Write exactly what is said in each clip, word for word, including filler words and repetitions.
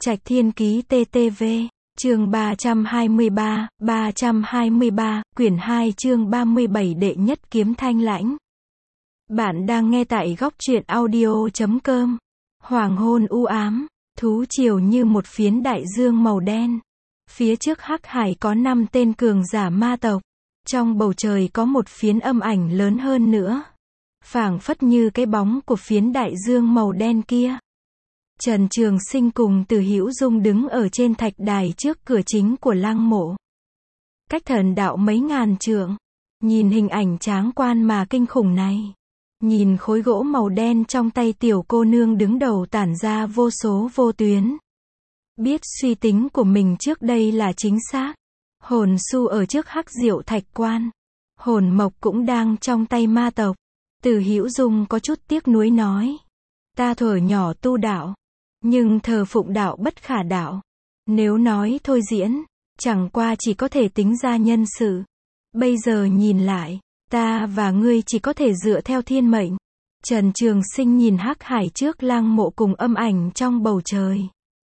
Trạch Thiên Ký tê tê vê, chương ba trăm hai mươi ba, ba trăm hai mươi ba, quyển hai chương ba mươi bảy đệ nhất kiếm thanh lãnh. Bạn đang nghe tại góc truyện audio chấm com. Hoàng hôn u ám, thú triều như một phiến đại dương màu đen. Phía trước Hắc Hải có năm tên cường giả ma tộc. Trong bầu trời có một phiến âm ảnh lớn hơn nữa. Phảng phất như cái bóng của phiến đại dương màu đen kia. Trần Trường Sinh cùng Từ Hữu Dung đứng ở trên thạch đài trước cửa chính của lăng mộ. Cách thần đạo mấy ngàn trượng. Nhìn hình ảnh tráng quan mà kinh khủng này. Nhìn khối gỗ màu đen trong tay tiểu cô nương đứng đầu tản ra vô số vô tuyến. Biết suy tính của mình trước đây là chính xác. Hồn su ở trước Hắc Diệu Thạch Quan. Hồn mộc cũng đang trong tay ma tộc. Từ Hữu Dung có chút tiếc nuối nói. Ta thuở nhỏ tu đạo. Nhưng thờ phụng đạo bất khả đạo. Nếu nói thôi diễn, chẳng qua chỉ có thể tính ra nhân sự. Bây giờ nhìn lại, ta và ngươi chỉ có thể dựa theo thiên mệnh. Trần Trường Sinh nhìn Hắc Hải trước lăng mộ cùng âm ảnh trong bầu trời.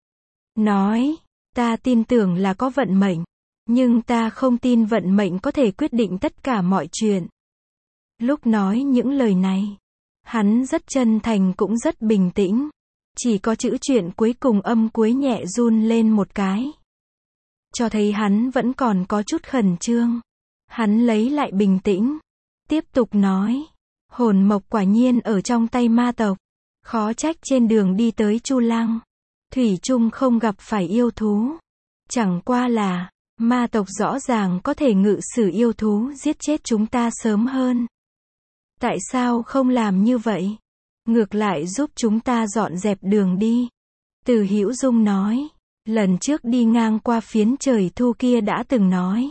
Nói, ta tin tưởng là có vận mệnh. Nhưng ta không tin vận mệnh có thể quyết định tất cả mọi chuyện. Lúc nói những lời này, hắn rất chân thành cũng rất bình tĩnh. Chỉ có chữ chuyện cuối cùng âm cuối nhẹ run lên một cái. Cho thấy hắn vẫn còn có chút khẩn trương. Hắn lấy lại bình tĩnh. Tiếp tục nói. Hồn mộc quả nhiên ở trong tay ma tộc. Khó trách trên đường đi tới Chu Lăng. Thủy chung không gặp phải yêu thú. Chẳng qua là, ma tộc rõ ràng có thể ngự sử yêu thú giết chết chúng ta sớm hơn. Tại sao không làm như vậy? Ngược lại giúp chúng ta dọn dẹp đường đi. Từ Hữu Dung nói. Lần trước đi ngang qua phiến trời thu kia đã từng nói.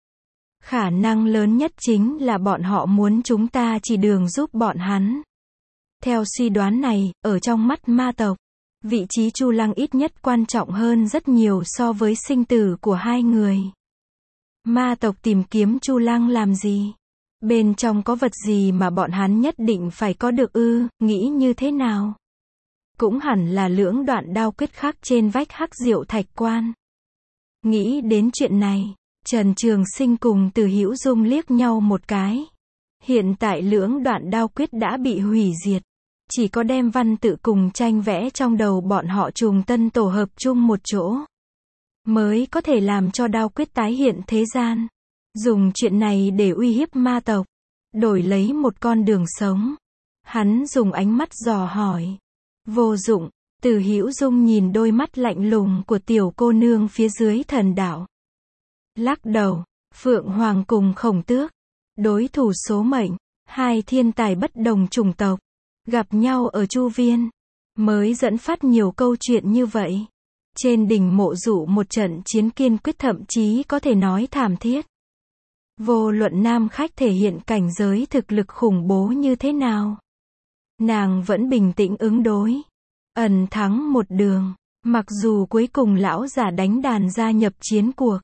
Khả năng lớn nhất chính là bọn họ muốn chúng ta chỉ đường giúp bọn hắn. Theo suy đoán này, ở trong mắt ma tộc, vị trí Chu Lăng ít nhất quan trọng hơn rất nhiều so với sinh tử của hai người. Ma tộc tìm kiếm Chu Lăng làm gì? Bên trong có vật gì mà bọn hắn nhất định phải có được ư, nghĩ như thế nào? Cũng hẳn là lưỡng đoạn đao quyết khắc trên vách Hắc Diệu Thạch Quan. Nghĩ đến chuyện này, Trần Trường Sinh cùng Từ Hữu Dung liếc nhau một cái. Hiện tại lưỡng đoạn đao quyết đã bị hủy diệt. Chỉ có đem văn tự cùng tranh vẽ trong đầu bọn họ trùng tân tổ hợp chung một chỗ. Mới có thể làm cho đao quyết tái hiện thế gian. Dùng chuyện này để uy hiếp ma tộc. Đổi lấy một con đường sống. Hắn dùng ánh mắt dò hỏi. Vô dụng. Từ Hữu Dung nhìn đôi mắt lạnh lùng của tiểu cô nương phía dưới thần đạo. Lắc đầu. Phượng Hoàng cùng Khổng Tước. Đối thủ số mệnh. Hai thiên tài bất đồng chủng tộc. Gặp nhau ở Chu Viên. Mới dẫn phát nhiều câu chuyện như vậy. Trên đỉnh mộ dụ một trận chiến kiên quyết thậm chí có thể nói thảm thiết. Vô luận nam khách thể hiện cảnh giới thực lực khủng bố như thế nào. Nàng vẫn bình tĩnh ứng đối. Ẩn thắng một đường. Mặc dù cuối cùng lão giả đánh đàn gia nhập chiến cuộc.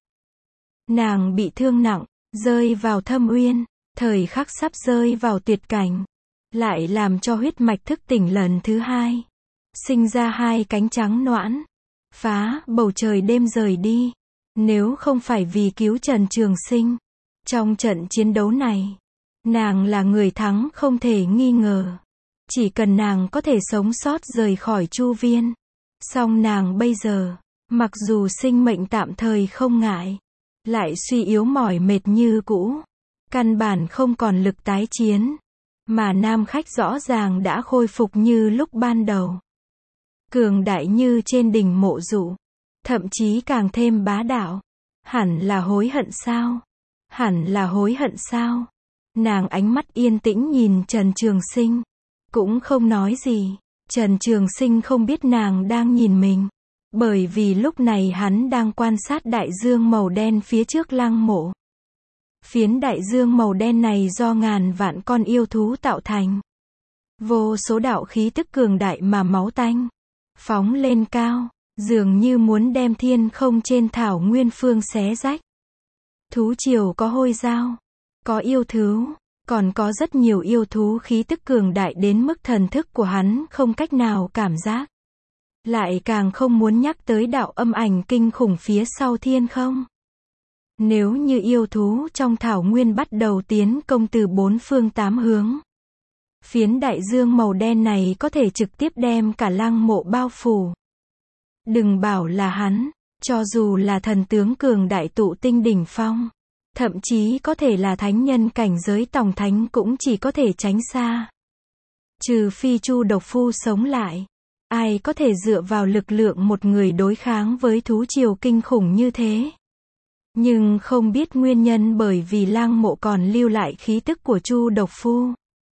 Nàng bị thương nặng. Rơi vào thâm uyên. Thời khắc sắp rơi vào tuyệt cảnh. Lại làm cho huyết mạch thức tỉnh lần thứ hai. Sinh ra hai cánh trắng noãn. Phá bầu trời đêm rời đi. Nếu không phải vì cứu Trần Trường Sinh. Trong trận chiến đấu này, nàng là người thắng không thể nghi ngờ. Chỉ cần nàng có thể sống sót rời khỏi Chu Viên. Song nàng bây giờ, mặc dù sinh mệnh tạm thời không ngại, lại suy yếu mỏi mệt như cũ. Căn bản không còn lực tái chiến. Mà nam khách rõ ràng đã khôi phục như lúc ban đầu. Cường đại như trên đỉnh mộ dụ. Thậm chí càng thêm bá đạo. Hẳn là hối hận sao? Hẳn là hối hận sao? Nàng ánh mắt yên tĩnh nhìn Trần Trường Sinh. Cũng không nói gì. Trần Trường Sinh không biết nàng đang nhìn mình. Bởi vì lúc này hắn đang quan sát đại dương màu đen phía trước lăng mộ. Phiến đại dương màu đen này do ngàn vạn con yêu thú tạo thành. Vô số đạo khí tức cường đại mà máu tanh. Phóng lên cao. Dường như muốn đem thiên không trên thảo nguyên phương xé rách. Thú triều có hôi dao, có yêu thú, còn có rất nhiều yêu thú khí tức cường đại đến mức thần thức của hắn không cách nào cảm giác. Lại càng không muốn nhắc tới đạo âm ảnh kinh khủng phía sau thiên không. Nếu như yêu thú trong thảo nguyên bắt đầu tiến công từ bốn phương tám hướng, phiến đại dương màu đen này có thể trực tiếp đem cả lăng mộ bao phủ. Đừng bảo là hắn, cho dù là thần tướng cường đại tụ tinh đỉnh phong, thậm chí có thể là thánh nhân cảnh giới tổng thánh cũng chỉ có thể tránh xa. Trừ phi Chu Độc Phu sống lại, ai có thể dựa vào lực lượng một người đối kháng với thú triều kinh khủng như thế. Nhưng không biết nguyên nhân bởi vì lăng mộ còn lưu lại khí tức của Chu Độc Phu,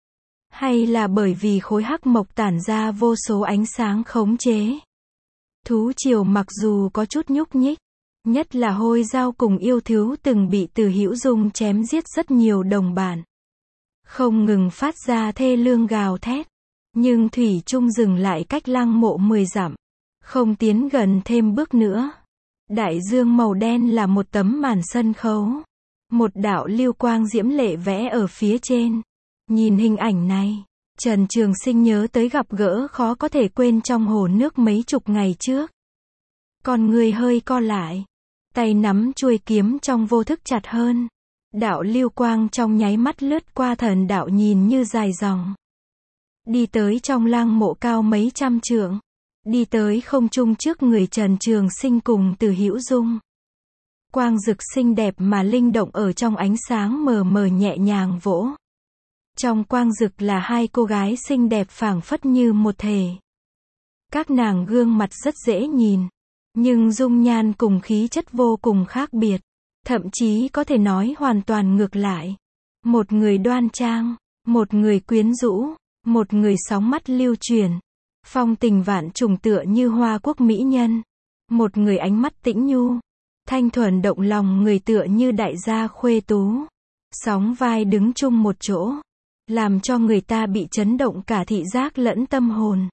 hay là bởi vì khối hắc mộc tản ra vô số ánh sáng khống chế. Thú triều mặc dù có chút nhúc nhích, nhất là hôi dao cùng yêu thú từng bị Từ Hữu Dung chém giết rất nhiều đồng bạn, không ngừng phát ra thê lương gào thét, nhưng thủy chung dừng lại cách lăng mộ mười dặm, không tiến gần thêm bước nữa. Đại dương màu đen là một tấm màn sân khấu, một đạo lưu quang diễm lệ vẽ ở phía trên. Nhìn hình ảnh này, Trần Trường Sinh nhớ tới gặp gỡ khó có thể quên trong hồ nước mấy chục ngày trước. Con người hơi co lại, tay nắm chuôi kiếm trong vô thức chặt hơn. Đạo lưu quang trong nháy mắt lướt qua thần đạo nhìn như dài dòng. Đi tới trong lăng mộ cao mấy trăm trượng. Đi tới không trung trước người Trần Trường Sinh cùng Từ Hữu Dung. Quang dực xinh đẹp mà linh động ở trong ánh sáng mờ mờ nhẹ nhàng vỗ. Trong quang dực là hai cô gái xinh đẹp phảng phất như một thể. Các nàng gương mặt rất dễ nhìn, nhưng dung nhan cùng khí chất vô cùng khác biệt, thậm chí có thể nói hoàn toàn ngược lại. Một người đoan trang, một người quyến rũ, một người sóng mắt lưu truyền, phong tình vạn trùng tựa như hoa quốc mỹ nhân. Một người ánh mắt tĩnh nhu, thanh thuần động lòng người tựa như đại gia khuê tú. Sóng vai đứng chung một chỗ, làm cho người ta bị chấn động cả thị giác lẫn tâm hồn.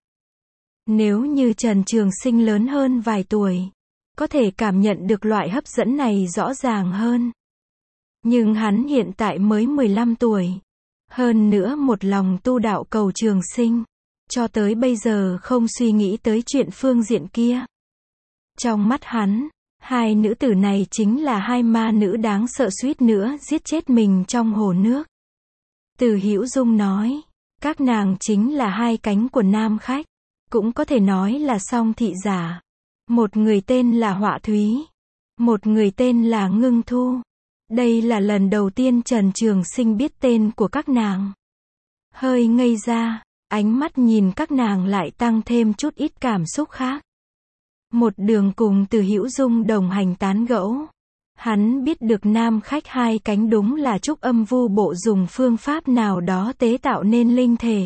Nếu như Trần Trường Sinh lớn hơn vài tuổi, có thể cảm nhận được loại hấp dẫn này rõ ràng hơn. Nhưng hắn hiện tại mới mười lăm tuổi. Hơn nữa một lòng tu đạo cầu trường sinh, cho tới bây giờ không suy nghĩ tới chuyện phương diện kia. Trong mắt hắn, hai nữ tử này chính là hai ma nữ đáng sợ suýt nữa giết chết mình trong hồ nước. Từ Hữu Dung nói, các nàng chính là hai cánh của nam khách, cũng có thể nói là song thị giả. Một người tên là Họa Thúy, một người tên là Ngưng Thu. Đây là lần đầu tiên Trần Trường Sinh biết tên của các nàng. Hơi ngây ra, ánh mắt nhìn các nàng lại tăng thêm chút ít cảm xúc khác. Một đường cùng Từ Hữu Dung đồng hành tán gẫu, hắn biết được nam khách hai cánh đúng là Trúc Âm Vu Bộ dùng phương pháp nào đó tế tạo nên linh thể.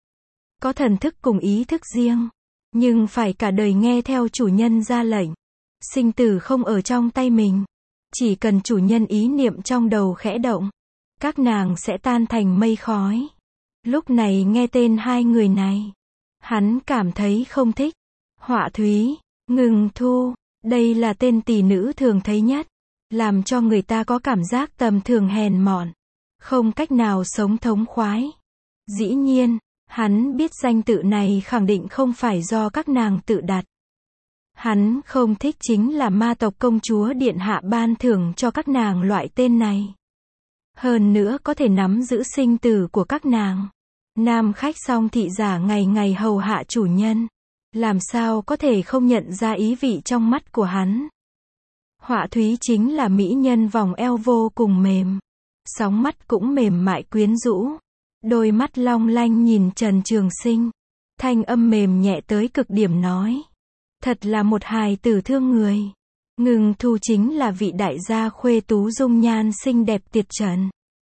Có thần thức cùng ý thức riêng, nhưng phải cả đời nghe theo chủ nhân ra lệnh. Sinh tử không ở trong tay mình, chỉ cần chủ nhân ý niệm trong đầu khẽ động, các nàng sẽ tan thành mây khói. Lúc này nghe tên hai người này, hắn cảm thấy không thích. Họa Thúy, Ngưng Thu, đây là tên tỷ nữ thường thấy nhất, làm cho người ta có cảm giác tầm thường hèn mọn, không cách nào sống thống khoái. Dĩ nhiên, hắn biết danh tự này khẳng định không phải do các nàng tự đặt. Hắn không thích chính là ma tộc công chúa điện hạ ban thưởng cho các nàng loại tên này. Hơn nữa có thể nắm giữ sinh tử của các nàng. Nam khách song thị giả ngày ngày hầu hạ chủ nhân, làm sao có thể không nhận ra ý vị trong mắt của hắn. Họa Thúy chính là mỹ nhân vòng eo vô cùng mềm, sóng mắt cũng mềm mại quyến rũ, đôi mắt long lanh nhìn Trần Trường Sinh, thanh âm mềm nhẹ tới cực điểm nói, thật là một hài tử thương người. Ngưng Thu chính là vị đại gia khuê tú dung nhan xinh đẹp tuyệt trần,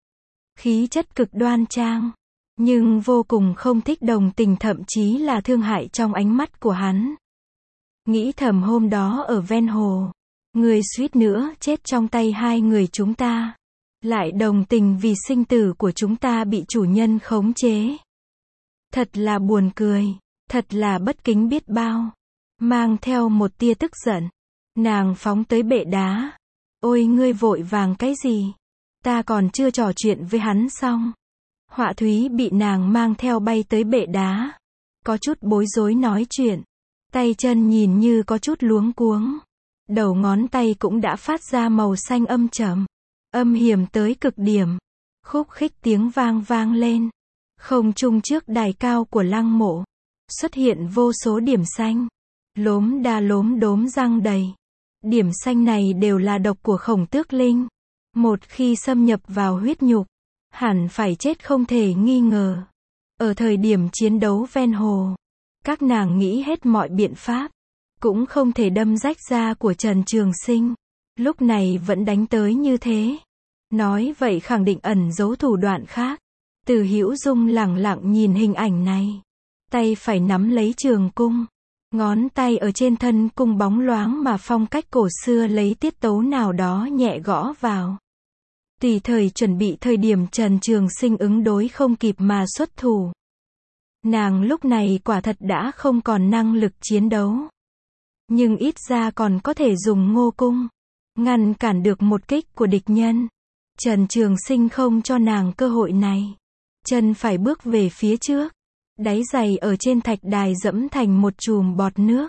khí chất cực đoan trang, nhưng vô cùng không thích đồng tình, thậm chí là thương hại trong ánh mắt của hắn. Nghĩ thầm hôm đó ở ven hồ, người suýt nữa chết trong tay hai người chúng ta, lại đồng tình vì sinh tử của chúng ta bị chủ nhân khống chế. Thật là buồn cười, thật là bất kính biết bao. Mang theo một tia tức giận, nàng phóng tới bệ đá. Ôi ngươi vội vàng cái gì? Ta còn chưa trò chuyện với hắn xong. Họa Thúy bị nàng mang theo bay tới bệ đá, có chút bối rối nói chuyện. Tay chân nhìn như có chút luống cuống. Đầu ngón tay cũng đã phát ra màu xanh âm trầm. Âm hiểm tới cực điểm. Khúc khích tiếng vang vang lên. Không trung trước đài cao của lăng mộ. Xuất hiện vô số điểm xanh. Lốm đa lốm đốm răng đầy. Điểm xanh này đều là độc của Khổng Tước Linh. Một khi xâm nhập vào huyết nhục, hẳn phải chết không thể nghi ngờ. Ở thời điểm chiến đấu ven hồ, các nàng nghĩ hết mọi biện pháp, cũng không thể đâm rách da của Trần Trường Sinh. Lúc này vẫn đánh tới như thế. Nói vậy khẳng định ẩn giấu thủ đoạn khác. Từ Hữu Dung lẳng lặng nhìn hình ảnh này. Tay phải nắm lấy trường cung. Ngón tay ở trên thân cung bóng loáng mà phong cách cổ xưa lấy tiết tấu nào đó nhẹ gõ vào. Tùy thời chuẩn bị thời điểm Trần Trường Sinh ứng đối không kịp mà xuất thủ. Nàng lúc này quả thật đã không còn năng lực chiến đấu. Nhưng ít ra còn có thể dùng ngô cung. Ngăn cản được một kích của địch nhân. Trần Trường Sinh không cho nàng cơ hội này. Chân phải bước về phía trước. Đáy giày ở trên thạch đài dẫm thành một chùm bọt nước.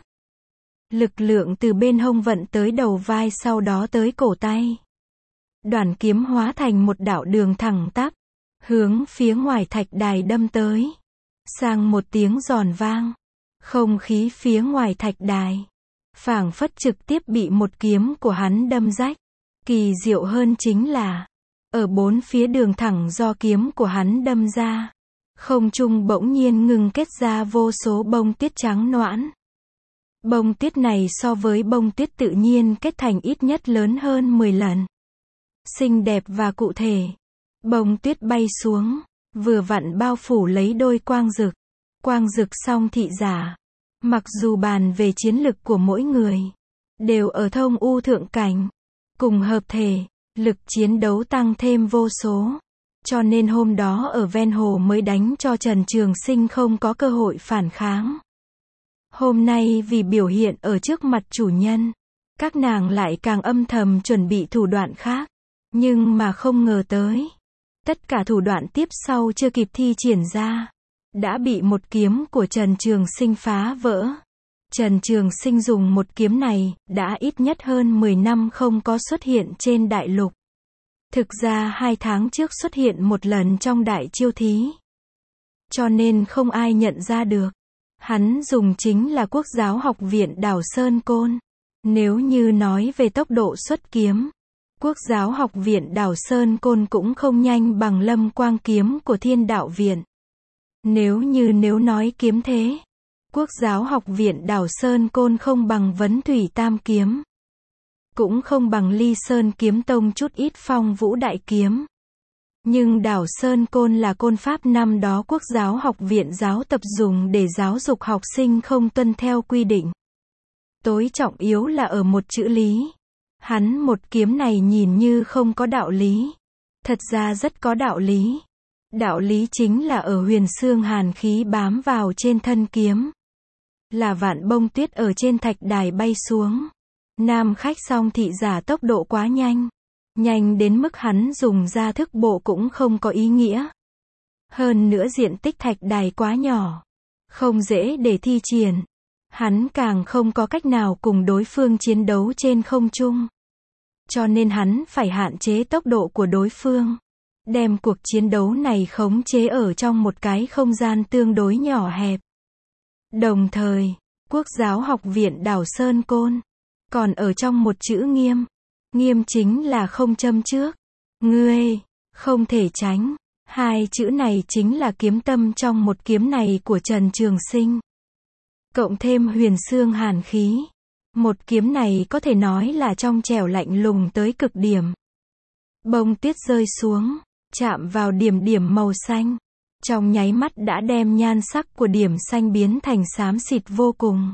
Lực lượng từ bên hông vận tới đầu vai sau đó tới cổ tay. Đoàn kiếm hóa thành một đạo đường thẳng tắp. Hướng phía ngoài thạch đài đâm tới. Sang một tiếng giòn vang. Không khí phía ngoài thạch đài. Phảng phất trực tiếp bị một kiếm của hắn đâm rách. Kỳ diệu hơn chính là. Ở bốn phía đường thẳng do kiếm của hắn đâm ra. Không trung bỗng nhiên ngừng kết ra vô số bông tuyết trắng noãn. Bông tuyết này so với bông tuyết tự nhiên kết thành ít nhất lớn hơn mười lần. Xinh đẹp và cụ thể. Bông tuyết bay xuống, vừa vặn bao phủ lấy đôi quang dực. Quang dực song thị giả. Mặc dù bàn về chiến lực của mỗi người, đều ở thông u thượng cảnh. Cùng hợp thể, lực chiến đấu tăng thêm vô số. Cho nên hôm đó ở ven hồ mới đánh cho Trần Trường Sinh không có cơ hội phản kháng. Hôm nay vì biểu hiện ở trước mặt chủ nhân, các nàng lại càng âm thầm chuẩn bị thủ đoạn khác. Nhưng mà không ngờ tới. Tất cả thủ đoạn tiếp sau chưa kịp thi triển ra. Đã bị một kiếm của Trần Trường Sinh phá vỡ. Trần Trường Sinh dùng một kiếm này, đã ít nhất hơn mười năm không có xuất hiện trên đại lục. Thực ra hai tháng trước xuất hiện một lần trong đại chiêu thí. Cho nên không ai nhận ra được. Hắn dùng chính là Quốc giáo học viện Đảo Sơn Côn. Nếu như nói về tốc độ xuất kiếm, Quốc giáo học viện Đảo Sơn Côn cũng không nhanh bằng Lâm Quang kiếm của Thiên Đạo Viện. Nếu như nếu nói kiếm thế, Quốc giáo học viện Đảo Sơn Côn không bằng Vấn Thủy Tam kiếm. Cũng không bằng Ly Sơn kiếm tông chút ít Phong Vũ đại kiếm. Nhưng Đảo Sơn Côn là côn pháp năm đó Quốc giáo học viện giáo tập dùng để giáo dục học sinh không tuân theo quy định. Tối trọng yếu là ở một chữ lý. Hắn một kiếm này nhìn như không có đạo lý. Thật ra rất có đạo lý. Đạo lý chính là ở huyền xương hàn khí bám vào trên thân kiếm. Là vạn bông tuyết ở trên thạch đài bay xuống. Nam khách song thị giả tốc độ quá nhanh. Nhanh đến mức hắn dùng ra thức bộ cũng không có ý nghĩa. Hơn nữa diện tích thạch đài quá nhỏ. Không dễ để thi triển. Hắn càng không có cách nào cùng đối phương chiến đấu trên không trung. Cho nên hắn phải hạn chế tốc độ của đối phương. Đem cuộc chiến đấu này khống chế ở trong một cái không gian tương đối nhỏ hẹp. Đồng thời, Quốc giáo học viện Đảo Sơn Côn còn ở trong một chữ nghiêm. Nghiêm chính là không châm trước. Ngươi, không thể tránh. Hai chữ này chính là kiếm tâm trong một kiếm này của Trần Trường Sinh. Cộng thêm huyền xương hàn khí. Một kiếm này có thể nói là trong trẻo lạnh lùng tới cực điểm. Bông tuyết rơi xuống, chạm vào điểm điểm màu xanh. Trong nháy mắt đã đem nhan sắc của điểm xanh biến thành xám xịt vô cùng.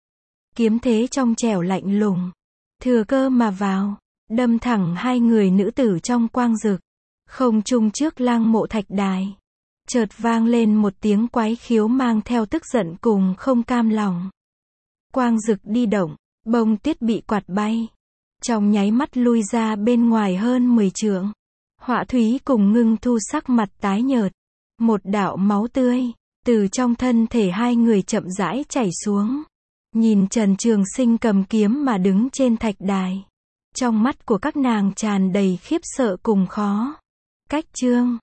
Kiếm thế trong trẻo lạnh lùng. Thừa cơ mà vào, đâm thẳng hai người nữ tử trong quang dực. Không trung trước lăng mộ thạch đài. Chợt vang lên một tiếng quái khiếu mang theo tức giận cùng không cam lòng. Quang dực đi động, bông tuyết bị quạt bay. Trong nháy mắt lui ra bên ngoài hơn mười trượng. Họa Thúy cùng Ngưng Thu sắc mặt tái nhợt. Một đạo máu tươi, từ trong thân thể hai người chậm rãi chảy xuống. Nhìn Trần Trường Sinh cầm kiếm mà đứng trên thạch đài. Trong mắt của các nàng tràn đầy khiếp sợ cùng khó. Cách chương